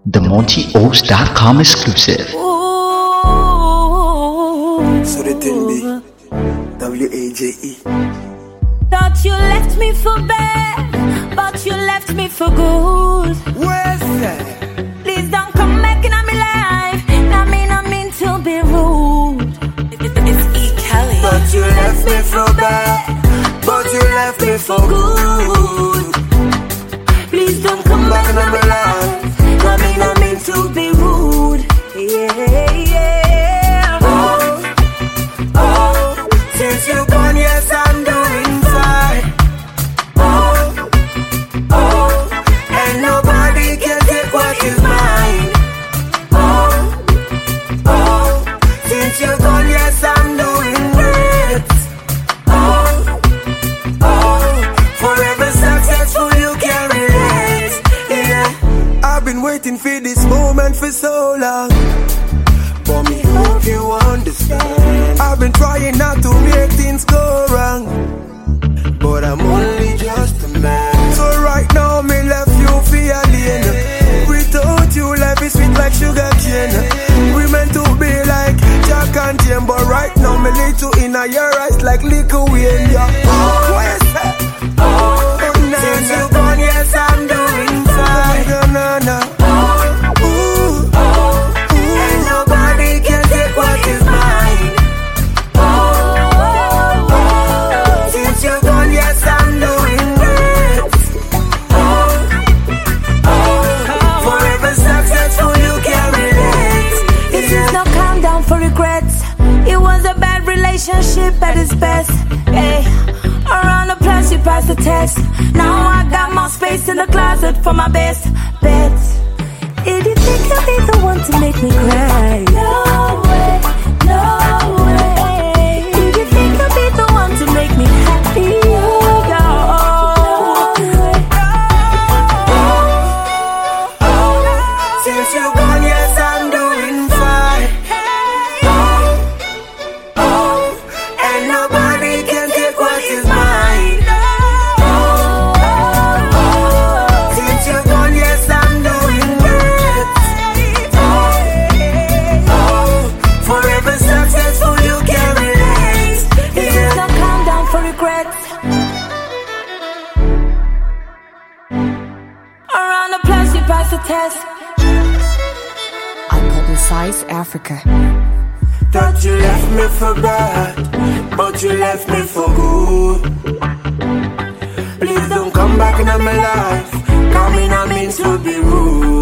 The MontyOaks.com exclusive. So the thing be WAJE. Thought you left me for bad, but you left me for good. Where's that? Please don't come back in my life. I mean to be rude. It's E. Kelly. But you left me for bad, but you left me for good. Please don't come back in my life. I mean to be rude. Yeah. Oh, since you gone, yes, I'm doing fine. Oh, and nobody can take what is mine. Oh, since you gone, yes, I'm doing great. Forever successful, you can relate. Yeah, I've been waiting for this moment for so long. For me, hope you understand. I've been trying not to make things go wrong, but I'm only just a man. So right now, me left you for alien. Without you, life is sweet like sugar cane. We meant to be like Jack and Jane, but right now, me little in your eyes like liquor in your heart. Since you gone, yes, I'm doing fine. And nobody can take what is mine. Since you're gone, yes, I'm doing great. Forever successful, you can relate. This is no countdown for regrets. It was a bad relationship at its best. Hey, around the plus you passed the test. Now I got more space in the closet for my best bets. Did you think you'd be the one to make me cry? No way, no way. Did you think you'd be the one to make me happy? Since you're gone, yes, I'm doing fine. And nobody can take what is mine. Since you're gone, yes, I'm doing great. Forever successful, you can relate. This is no countdown for regrets. Around the plus you pass the test. I publicize Africa. Thought you left me for bad, but you left me for good. Please don't come back in my life, come in, I mean to be rude.